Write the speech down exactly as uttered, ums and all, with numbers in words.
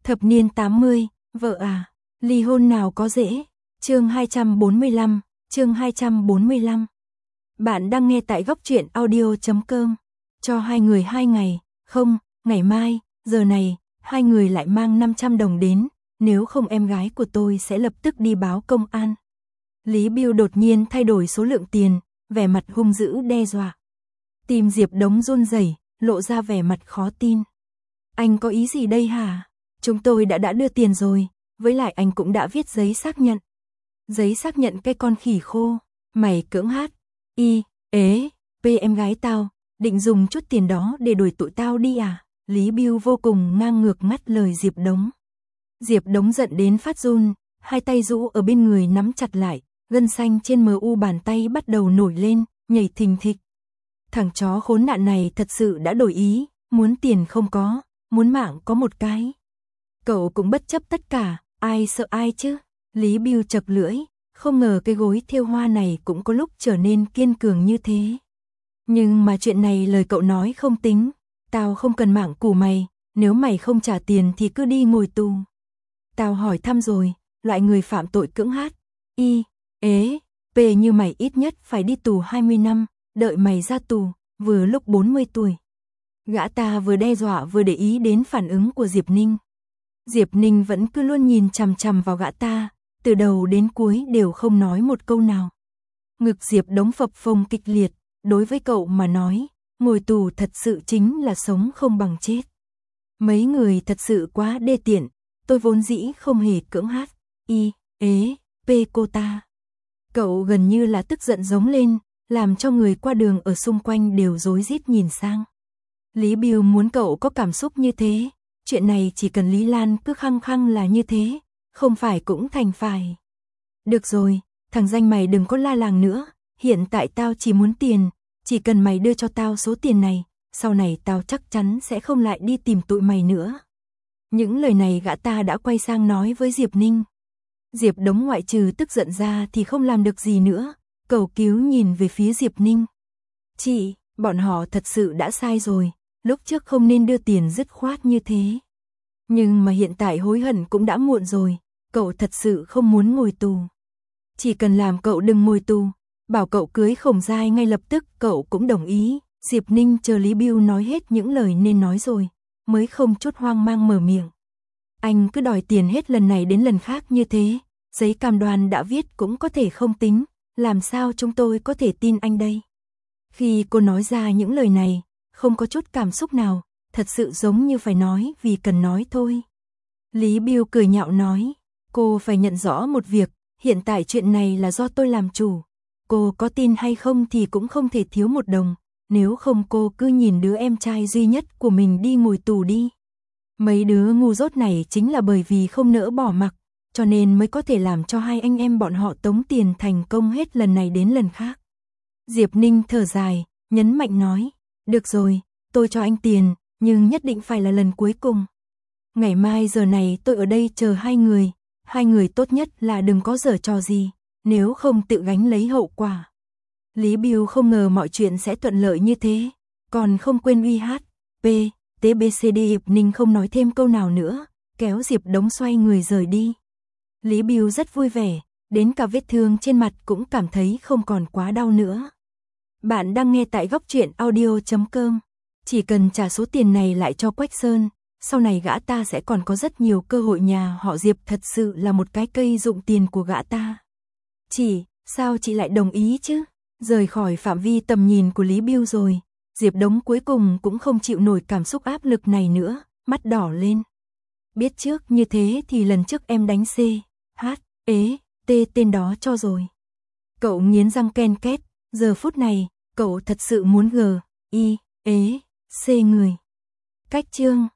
Thập niên tám mươi, vợ à, ly hôn nào có dễ. Chương hai trăm bốn mươi lăm, chương hai trăm bốn mươi lăm. Bạn đang nghe tại góc truyện audio chấm com. Cho hai người hai ngày, không, ngày mai, giờ này, hai người lại mang năm trăm đồng đến, nếu không em gái của tôi sẽ lập tức đi báo công an. Lý Bưu đột nhiên thay đổi số lượng tiền, vẻ mặt hung dữ đe dọa. Tim Diệp Đống run rẩy, lộ ra vẻ mặt khó tin. Anh có ý gì đây hả? Chúng tôi đã đã đưa tiền rồi, với lại anh cũng đã viết giấy xác nhận. Giấy xác nhận cái con khỉ khô, mày cưỡng hát, y, ế, p em gái tao, định dùng chút tiền đó để đuổi tụi tao đi à? Lý Bưu vô cùng ngang ngược ngắt lời Diệp Đống. Diệp Đống giận đến phát run, hai tay rũ ở bên người nắm chặt lại, gân xanh trên mờ u bàn tay bắt đầu nổi lên, nhảy thình thịch. Thằng chó khốn nạn này thật sự đã đổi ý, muốn tiền không có, muốn mạng có một cái. Cậu cũng bất chấp tất cả, ai sợ ai chứ? Lý Bưu chật lưỡi, không ngờ cái gối thêu hoa này cũng có lúc trở nên kiên cường như thế. Nhưng mà chuyện này lời cậu nói không tính, tao không cần mạng của mày, nếu mày không trả tiền thì cứ đi ngồi tù. Tao hỏi thăm rồi, loại người phạm tội cưỡng hát, y, ế, p như mày ít nhất phải đi tù hai mươi năm, đợi mày ra tù, vừa lúc bốn mươi tuổi. Gã ta vừa đe dọa vừa để ý đến phản ứng của Diệp Ninh. Diệp Ninh vẫn cứ luôn nhìn chằm chằm vào gã ta, từ đầu đến cuối đều không nói một câu nào. Ngực Diệp Đống phập phồng kịch liệt, đối với cậu mà nói, ngồi tù thật sự chính là sống không bằng chết. Mấy người thật sự quá đê tiện, tôi vốn dĩ không hề cưỡng hát, y, ế, p cô ta. Cậu gần như là tức giận giống lên, làm cho người qua đường ở xung quanh đều rối rít nhìn sang. Lý Bưu muốn cậu có cảm xúc như thế, chuyện này chỉ cần Lý Lan cứ khăng khăng là như thế, không phải cũng thành phải. Được rồi, thằng danh mày đừng có la làng nữa, hiện tại tao chỉ muốn tiền, chỉ cần mày đưa cho tao số tiền này, sau này tao chắc chắn sẽ không lại đi tìm tụi mày nữa. Những lời này gã ta đã quay sang nói với Diệp Ninh. Diệp Đống ngoại trừ tức giận ra thì không làm được gì nữa, cầu cứu nhìn về phía Diệp Ninh. Chị, bọn họ thật sự đã sai rồi, lúc trước không nên đưa tiền dứt khoát như thế. Nhưng mà hiện tại hối hận cũng đã muộn rồi, cậu thật sự không muốn ngồi tù. Chỉ cần làm cậu đừng ngồi tù, bảo cậu cưới Khổng Giai ngay lập tức cậu cũng đồng ý. Diệp Ninh chờ Lý Bưu nói hết những lời nên nói rồi, mới không chút hoang mang mở miệng. Anh cứ đòi tiền hết lần này đến lần khác như thế, giấy cam đoan đã viết cũng có thể không tính, làm sao chúng tôi có thể tin anh đây? Khi cô nói ra những lời này, không có chút cảm xúc nào, thật sự giống như phải nói vì cần nói thôi. Lý Bưu cười nhạo nói, cô phải nhận rõ một việc, hiện tại chuyện này là do tôi làm chủ. Cô có tin hay không thì cũng không thể thiếu một đồng, nếu không cô cứ nhìn đứa em trai duy nhất của mình đi ngồi tù đi. Mấy đứa ngu dốt này chính là bởi vì không nỡ bỏ mặc, cho nên mới có thể làm cho hai anh em bọn họ tống tiền thành công hết lần này đến lần khác. Diệp Ninh thở dài, nhấn mạnh nói, được rồi, tôi cho anh tiền, nhưng nhất định phải là lần cuối cùng. Ngày mai giờ này tôi ở đây chờ hai người, hai người tốt nhất là đừng có giở trò gì, nếu không tự gánh lấy hậu quả. Lý Bưu không ngờ mọi chuyện sẽ thuận lợi như thế, còn không quên uy hát, p, t b c d. Diệp Ninh không nói thêm câu nào nữa, kéo Diệp Đống xoay người rời đi. Lý Bưu rất vui vẻ, đến cả vết thương trên mặt cũng cảm thấy không còn quá đau nữa. Bạn đang nghe tại góc truyện audio chấm com. Chỉ cần trả số tiền này lại cho Quách Sơn, sau này gã ta sẽ còn có rất nhiều cơ hội. Nhà họ Diệp thật sự là một cái cây dụng tiền của gã ta. Chị, sao chị lại đồng ý chứ? Rời khỏi phạm vi tầm nhìn của Lý Bưu rồi, Diệp Đống cuối cùng cũng không chịu nổi cảm xúc áp lực này nữa, mắt đỏ lên. Biết trước như thế thì lần trước em đánh C, H, ế, T tên đó cho rồi. Cậu nghiến răng ken két, giờ phút này, cậu thật sự muốn G, I, ế, C người. Cách chương